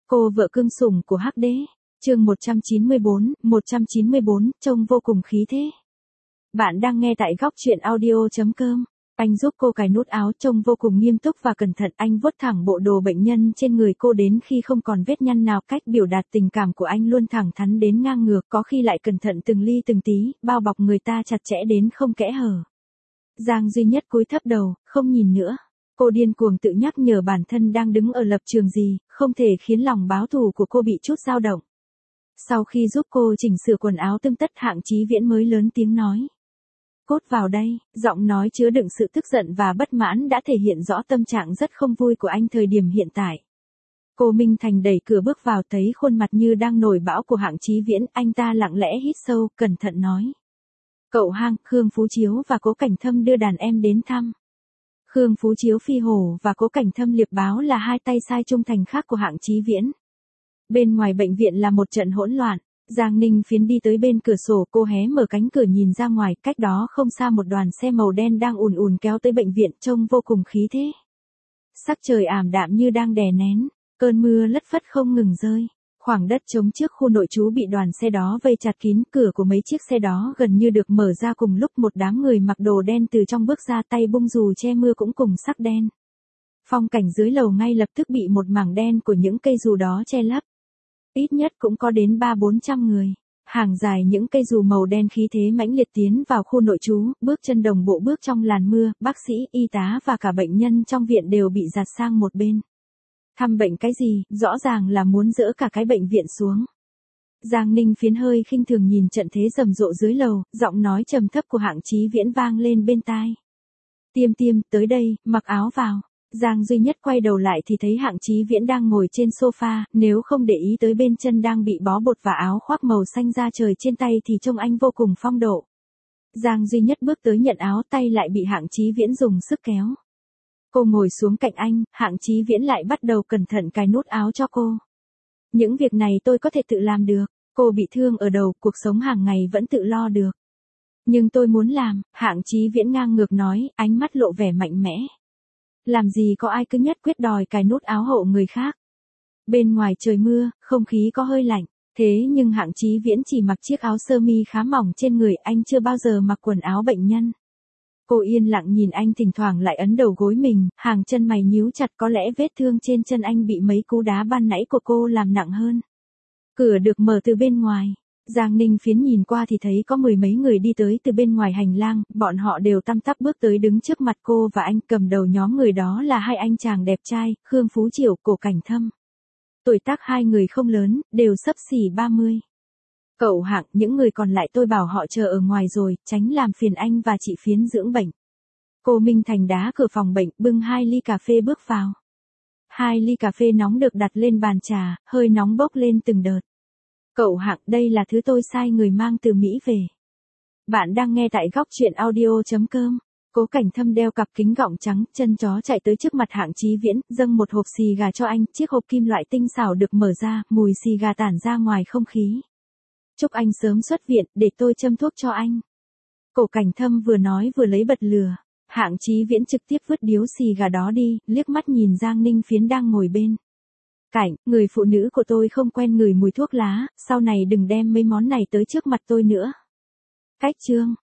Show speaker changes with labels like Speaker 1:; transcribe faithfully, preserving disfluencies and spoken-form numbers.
Speaker 1: Cô vợ cưng sủng của Hắc Đế. Chương một trăm chín mươi bốn, một trăm chín mươi bốn, trông vô cùng khí thế. Bạn đang nghe tại góc truyện audio chấm com. Anh giúp cô cài nút áo, trông vô cùng nghiêm túc và cẩn thận. Anh vuốt thẳng bộ đồ bệnh nhân trên người cô đến khi không còn vết nhăn nào. Cách biểu đạt tình cảm của anh luôn thẳng thắn đến ngang ngược, có khi lại cẩn thận từng ly từng tí, bao bọc người ta chặt chẽ đến không kẽ hở. Giang Duy Nhất cúi thấp đầu, không nhìn nữa. Cô điên cuồng tự nhắc nhở bản thân đang đứng ở lập trường gì, không thể khiến lòng báo thù của cô bị chút dao động. Sau khi giúp cô chỉnh sửa quần áo tươm tất, Hạng Chí Viễn mới lớn tiếng nói. Cốt vào đây, giọng nói chứa đựng sự tức giận và bất mãn đã thể hiện rõ tâm trạng rất không vui của anh thời điểm hiện tại. Cô Minh Thành đẩy cửa bước vào, thấy khuôn mặt như đang nổi bão của Hạng Chí Viễn, anh ta lặng lẽ hít sâu, cẩn thận nói. Cậu Hang, Khương Phú Chiếu và Cố Cảnh Thâm đưa đàn em đến thăm. Khương Phú Chiếu Phi Hổ và Cố Cảnh Thâm Liệp Báo là hai tay sai trung thành khác của Hạng Chí Viễn. Bên ngoài bệnh viện là một trận hỗn loạn. Giang Ninh Phiến đi tới bên cửa sổ, cô hé mở cánh cửa nhìn ra ngoài, cách đó không xa một đoàn xe màu đen đang ùn ùn kéo tới bệnh viện, trông vô cùng khí thế. Sắc trời ảm đạm như đang đè nén, cơn mưa lất phất không ngừng rơi. Khoảng đất trống trước khu nội trú bị đoàn xe đó vây chặt kín, cửa của mấy chiếc xe đó gần như được mở ra cùng lúc, một đám người mặc đồ đen từ trong bước ra, tay bung dù che mưa cũng cùng sắc đen. Phong cảnh dưới lầu ngay lập tức bị một mảng đen của những cây dù đó che lấp. Ít nhất cũng có đến ba bốn trăm người. Hàng dài những cây dù màu đen khí thế mãnh liệt tiến vào khu nội trú, bước chân đồng bộ bước trong làn mưa, bác sĩ, y tá và cả bệnh nhân trong viện đều bị dạt sang một bên. Thăm bệnh cái gì, rõ ràng là muốn dỡ cả cái bệnh viện xuống. Giang Ninh Phiến hơi khinh thường nhìn trận thế rầm rộ dưới lầu, giọng nói trầm thấp của Hạng Chí Viễn vang lên bên tai. Tiêm Tiêm, tới đây, mặc áo vào. Giang Duy Nhất quay đầu lại thì thấy Hạng Chí Viễn đang ngồi trên sofa, nếu không để ý tới bên chân đang bị bó bột và áo khoác màu xanh da trời trên tay thì trông anh vô cùng phong độ. Giang Duy Nhất bước tới nhận áo, tay lại bị Hạng Chí Viễn dùng sức kéo. Cô ngồi xuống cạnh anh, Hạng Chí Viễn lại bắt đầu cẩn thận cài nút áo cho cô. Những việc này tôi có thể tự làm được, cô bị thương ở đầu, cuộc sống hàng ngày vẫn tự lo được. Nhưng tôi muốn làm, Hạng Chí Viễn ngang ngược nói, ánh mắt lộ vẻ mạnh mẽ. Làm gì có ai cứ nhất quyết đòi cài nút áo hộ người khác. Bên ngoài trời mưa, không khí có hơi lạnh, thế nhưng Hạng Chí Viễn chỉ mặc chiếc áo sơ mi khá mỏng trên người, anh chưa bao giờ mặc quần áo bệnh nhân. Cô yên lặng nhìn anh, thỉnh thoảng lại ấn đầu gối mình, hàng chân mày nhíu chặt, có lẽ vết thương trên chân anh bị mấy cú đá ban nãy của cô làm nặng hơn. Cửa được mở từ bên ngoài. Giang Ninh Phiến nhìn qua thì thấy có mười mấy người đi tới từ bên ngoài hành lang, bọn họ đều tăm tắp bước tới đứng trước mặt cô và anh, cầm đầu nhóm người đó là hai anh chàng đẹp trai, Khương Phú Chiểu, Cố Cảnh Thâm. Tuổi tác hai người không lớn, đều xấp xỉ ba mươi. Cậu Hạng, những người còn lại tôi bảo họ chờ ở ngoài rồi, tránh làm phiền anh và chị Phiến dưỡng bệnh. Cô Minh Thành đá cửa phòng bệnh, bưng hai ly cà phê bước vào. Hai ly cà phê nóng được đặt lên bàn trà, hơi nóng bốc lên từng đợt. Cậu Hạng, đây là thứ tôi sai người mang từ Mỹ về. Bạn đang nghe tại góc truyện audio chấm com. Cố Cảnh Thâm đeo cặp kính gọng trắng, chân chó chạy tới trước mặt Hạng Chí Viễn, dâng một hộp xì gà cho anh, chiếc hộp kim loại tinh xảo được mở ra, mùi xì gà tản ra ngoài không khí. Chúc anh sớm xuất viện, để tôi châm thuốc cho anh. Cố Cảnh Thâm vừa nói vừa lấy bật lửa. Hạng Chí Viễn trực tiếp vứt điếu xì gà đó đi, liếc mắt nhìn Giang Ninh Phiến đang ngồi bên cạnh, người phụ nữ của tôi không quen ngửi mùi thuốc lá, sau này đừng đem mấy món này tới trước mặt tôi nữa. Cách chương.